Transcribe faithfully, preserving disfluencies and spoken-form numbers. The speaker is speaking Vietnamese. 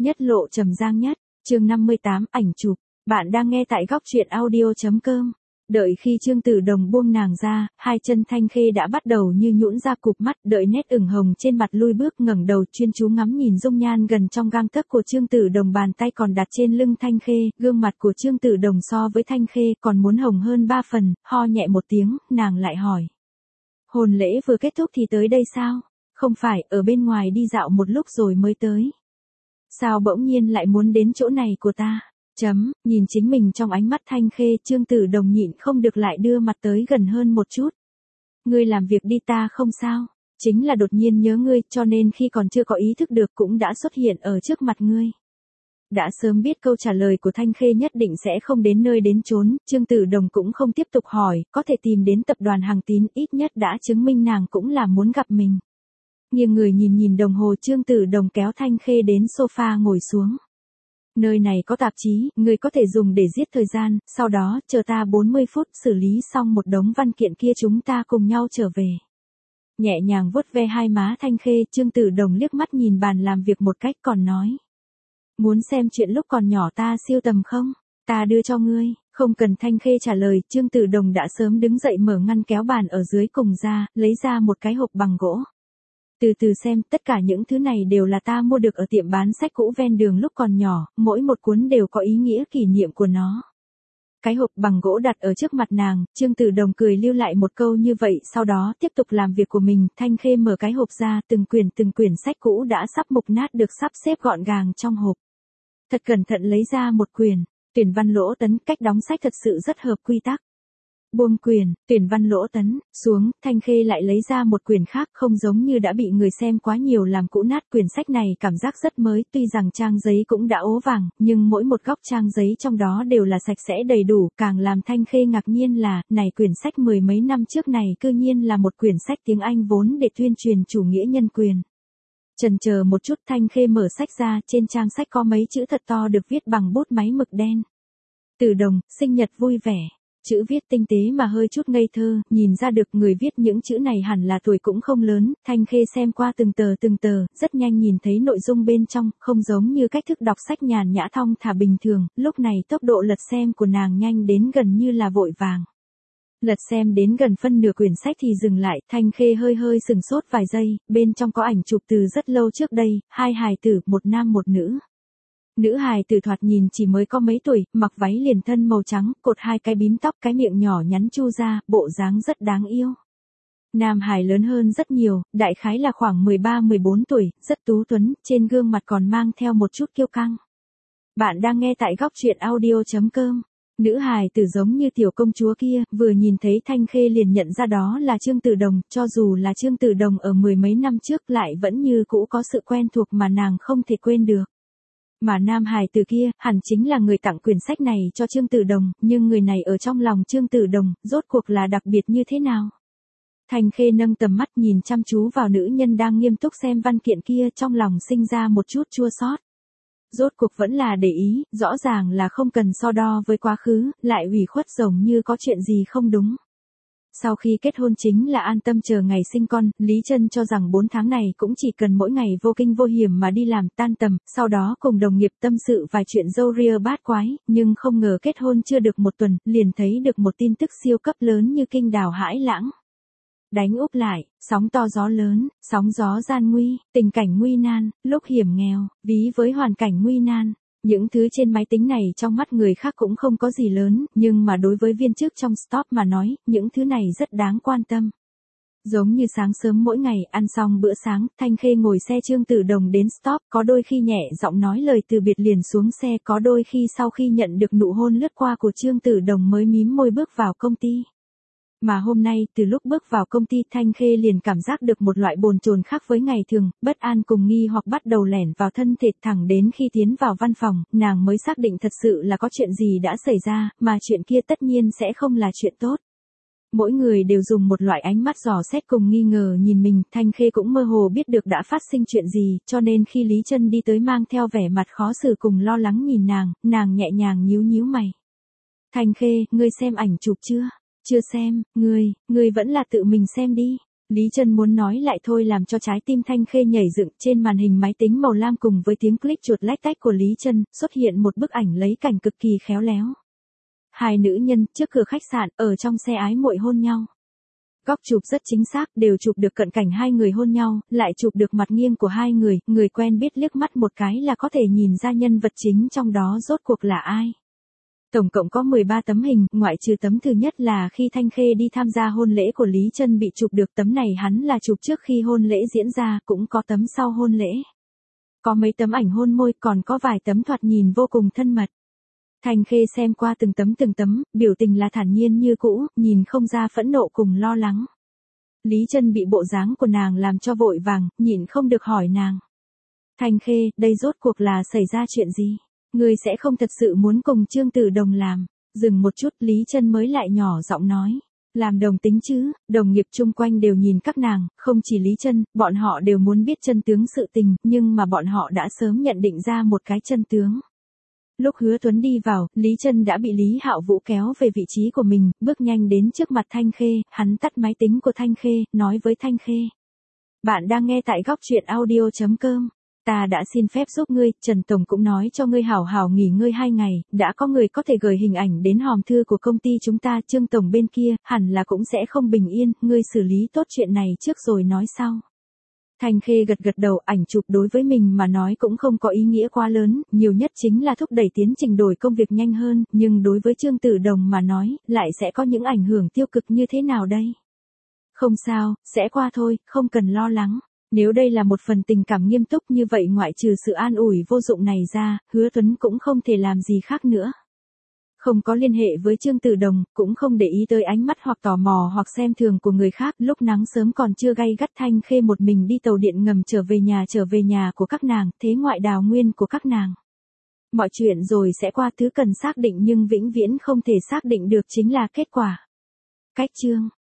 Nhất lộ trầm giang nhất, chương năm mươi tám, ảnh chụp. Bạn đang nghe tại góc truyện audio.com. Đợi khi Trương Tử Đồng buông nàng ra, hai chân Thanh Khê đã bắt đầu như nhũn ra cụp mắt, đợi nét ửng hồng trên mặt lui bước ngẩng đầu chuyên chú ngắm nhìn dung nhan gần trong gang tấc của Trương Tử Đồng, bàn tay còn đặt trên lưng Thanh Khê, gương mặt của Trương Tử Đồng so với Thanh Khê còn muốn hồng hơn ba phần, ho nhẹ một tiếng, nàng lại hỏi. Hôn lễ vừa kết thúc thì tới đây sao? Không phải, ở bên ngoài đi dạo một lúc rồi mới tới. Sao bỗng nhiên lại muốn đến chỗ này của ta? Chấm, nhìn chính mình trong ánh mắt Thanh Khê, Trương Tử Đồng nhịn không được lại đưa mặt tới gần hơn một chút. Ngươi làm việc đi, ta không sao, chính là đột nhiên nhớ ngươi, cho nên khi còn chưa có ý thức được cũng đã xuất hiện ở trước mặt ngươi. Đã sớm biết câu trả lời của Thanh Khê nhất định sẽ không đến nơi đến chốn, Trương Tử Đồng cũng không tiếp tục hỏi, có thể tìm đến tập đoàn Hằng Tín ít nhất đã chứng minh nàng cũng là muốn gặp mình. Nghiêng người nhìn nhìn đồng hồ, Trương Tử Đồng kéo Thanh Khê đến sofa ngồi xuống. Nơi này có tạp chí, ngươi có thể dùng để giết thời gian, sau đó, chờ ta bốn mươi phút xử lý xong một đống văn kiện kia chúng ta cùng nhau trở về. Nhẹ nhàng vuốt ve hai má Thanh Khê, Trương Tử Đồng liếc mắt nhìn bàn làm việc một cách còn nói. Muốn xem chuyện lúc còn nhỏ ta siêu tầm không? Ta đưa cho ngươi. Không cần Thanh Khê trả lời, Trương Tử Đồng đã sớm đứng dậy mở ngăn kéo bàn ở dưới cùng ra, lấy ra một cái hộp bằng gỗ. Từ từ xem, tất cả những thứ này đều là ta mua được ở tiệm bán sách cũ ven đường lúc còn nhỏ, mỗi một cuốn đều có ý nghĩa kỷ niệm của nó. Cái hộp bằng gỗ đặt ở trước mặt nàng, Trương Tử Đồng cười lưu lại một câu như vậy, sau đó tiếp tục làm việc của mình. Thanh Khê mở cái hộp ra, từng quyển từng quyển sách cũ đã sắp mục nát được sắp xếp gọn gàng trong hộp. Thật cẩn thận lấy ra một quyển, Tuyển văn Lỗ Tấn, cách đóng sách thật sự rất hợp quy tắc. Buông quyền, Tuyển văn Lỗ Tấn, xuống, Thanh Khê lại lấy ra một quyển khác, không giống như đã bị người xem quá nhiều làm cũ nát. Quyển sách này cảm giác rất mới, tuy rằng trang giấy cũng đã ố vàng, nhưng mỗi một góc trang giấy trong đó đều là sạch sẽ đầy đủ. Càng làm Thanh Khê ngạc nhiên là, này quyển sách mười mấy năm trước này cư nhiên là một quyển sách tiếng Anh vốn để tuyên truyền chủ nghĩa nhân quyền. Chần chờ một chút, Thanh Khê mở sách ra, trên trang sách có mấy chữ thật to được viết bằng bút máy mực đen. Tử Đồng, sinh nhật vui vẻ. Chữ viết tinh tế mà hơi chút ngây thơ, nhìn ra được người viết những chữ này hẳn là tuổi cũng không lớn. Thanh Khê xem qua từng tờ từng tờ, rất nhanh nhìn thấy nội dung bên trong, không giống như cách thức đọc sách nhàn nhã thong thả bình thường, lúc này tốc độ lật xem của nàng nhanh đến gần như là vội vàng. Lật xem đến gần phân nửa quyển sách thì dừng lại, Thanh Khê hơi hơi sừng sốt vài giây, bên trong có ảnh chụp từ rất lâu trước đây, hai hài tử, một nam một nữ. Nữ hài tử thoạt nhìn chỉ mới có mấy tuổi, mặc váy liền thân màu trắng, cột hai cái bím tóc, cái miệng nhỏ nhắn chu ra, bộ dáng rất đáng yêu. Nam hài lớn hơn rất nhiều, đại khái là khoảng mười ba mười bốn tuổi, rất tú tuấn, trên gương mặt còn mang theo một chút kiêu căng. Bạn đang nghe tại góc truyện audio.com. Nữ hài tử giống như tiểu công chúa kia, vừa nhìn thấy Thanh Khê liền nhận ra đó là Trương Tử Đồng, cho dù là Trương Tử Đồng ở mười mấy năm trước lại vẫn như cũ có sự quen thuộc mà nàng không thể quên được. Mà nam hài tử kia, hẳn chính là người tặng quyển sách này cho Trương Tử Đồng, nhưng người này ở trong lòng Trương Tử Đồng, rốt cuộc là đặc biệt như thế nào? Thanh Khê nâng tầm mắt nhìn chăm chú vào nữ nhân đang nghiêm túc xem văn kiện kia, trong lòng sinh ra một chút chua xót. Rốt cuộc vẫn là để ý, rõ ràng là không cần so đo với quá khứ, lại ủy khuất giống như có chuyện gì không đúng. Sau khi kết hôn chính là an tâm chờ ngày sinh con, Lý Trân cho rằng bốn tháng này cũng chỉ cần mỗi ngày vô kinh vô hiểm mà đi làm tan tầm, sau đó cùng đồng nghiệp tâm sự vài chuyện râu ria bát quái, nhưng không ngờ kết hôn chưa được một tuần, liền thấy được một tin tức siêu cấp lớn như kinh đào hãi lãng. Đánh úp lại, sóng to gió lớn, sóng gió gian nguy, tình cảnh nguy nan, lúc hiểm nghèo, ví với hoàn cảnh nguy nan. Những thứ trên máy tính này trong mắt người khác cũng không có gì lớn, nhưng mà đối với viên chức trong stop mà nói, những thứ này rất đáng quan tâm. Giống như sáng sớm mỗi ngày ăn xong bữa sáng, Thanh Khê ngồi xe Trương Tử Đồng đến stop, có đôi khi nhẹ giọng nói lời từ biệt liền xuống xe, có đôi khi sau khi nhận được nụ hôn lướt qua của Trương Tử Đồng mới mím môi bước vào công ty. Mà hôm nay, từ lúc bước vào công ty, Thanh Khê liền cảm giác được một loại bồn chồn khác với ngày thường, bất an cùng nghi hoặc bắt đầu lẻn vào thân thể, thẳng đến khi tiến vào văn phòng, nàng mới xác định thật sự là có chuyện gì đã xảy ra, mà chuyện kia tất nhiên sẽ không là chuyện tốt. Mỗi người đều dùng một loại ánh mắt dò xét cùng nghi ngờ nhìn mình, Thanh Khê cũng mơ hồ biết được đã phát sinh chuyện gì, cho nên khi Lý Trân đi tới mang theo vẻ mặt khó xử cùng lo lắng nhìn nàng, nàng nhẹ nhàng nhíu nhíu mày. Thanh Khê, ngươi xem ảnh chụp chưa? Chưa xem, ngươi, ngươi vẫn là tự mình xem đi. Lý Trân muốn nói lại thôi làm cho trái tim Thanh Khê nhảy dựng. Trên màn hình máy tính màu lam cùng với tiếng click chuột lách tách của Lý Trân, xuất hiện một bức ảnh lấy cảnh cực kỳ khéo léo. Hai nữ nhân trước cửa khách sạn, ở trong xe ái muội hôn nhau. Góc chụp rất chính xác, đều chụp được cận cảnh hai người hôn nhau, lại chụp được mặt nghiêng của hai người, người quen biết liếc mắt một cái là có thể nhìn ra nhân vật chính trong đó rốt cuộc là ai. Tổng cộng có mười ba tấm hình, ngoại trừ tấm thứ nhất là khi Thanh Khê đi tham gia hôn lễ của Lý Trân bị chụp được, tấm này hắn là chụp trước khi hôn lễ diễn ra, cũng có tấm sau hôn lễ. Có mấy tấm ảnh hôn môi, còn có vài tấm thoạt nhìn vô cùng thân mật. Thanh Khê xem qua từng tấm từng tấm, biểu tình là thản nhiên như cũ, nhìn không ra phẫn nộ cùng lo lắng. Lý Trân bị bộ dáng của nàng làm cho vội vàng, nhịn không được hỏi nàng. Thanh Khê, đây rốt cuộc là xảy ra chuyện gì? Ngươi sẽ không thật sự muốn cùng Trương Tử Đồng làm? Dừng một chút, Lý Trân mới lại nhỏ giọng nói. Làm đồng tính chứ? Đồng nghiệp chung quanh đều nhìn các nàng, không chỉ Lý Trân, bọn họ đều muốn biết chân tướng sự tình, nhưng mà bọn họ đã sớm nhận định ra một cái chân tướng. Lúc Hứa Tuấn đi vào, Lý Trân đã bị Lý Hạo Vũ kéo về vị trí của mình, bước nhanh đến trước mặt Thanh Khê, hắn tắt máy tính của Thanh Khê, nói với Thanh Khê. Bạn đang nghe tại góc truyện audio chấm com. Ta đã xin phép giúp ngươi, Trần Tổng cũng nói cho ngươi hảo hảo nghỉ ngơi hai ngày, đã có người có thể gửi hình ảnh đến hòm thư của công ty chúng ta, Trương Tổng bên kia, hẳn là cũng sẽ không bình yên, ngươi xử lý tốt chuyện này trước rồi nói sau. Thanh Khê gật gật đầu, ảnh chụp đối với mình mà nói cũng không có ý nghĩa quá lớn, nhiều nhất chính là thúc đẩy tiến trình đổi công việc nhanh hơn, nhưng đối với Trương Tử Đồng mà nói, lại sẽ có những ảnh hưởng tiêu cực như thế nào đây? Không sao, sẽ qua thôi, không cần lo lắng. Nếu đây là một phần tình cảm nghiêm túc như vậy, ngoại trừ sự an ủi vô dụng này ra, Hứa Tuấn cũng không thể làm gì khác nữa. Không có liên hệ với Trương Tử Đồng, cũng không để ý tới ánh mắt hoặc tò mò hoặc xem thường của người khác, lúc nắng sớm còn chưa gay gắt, Thanh Khê một mình đi tàu điện ngầm trở về nhà trở về nhà của các nàng, thế ngoại đào nguyên của các nàng. Mọi chuyện rồi sẽ qua, thứ cần xác định nhưng vĩnh viễn không thể xác định được chính là kết quả. Cách chương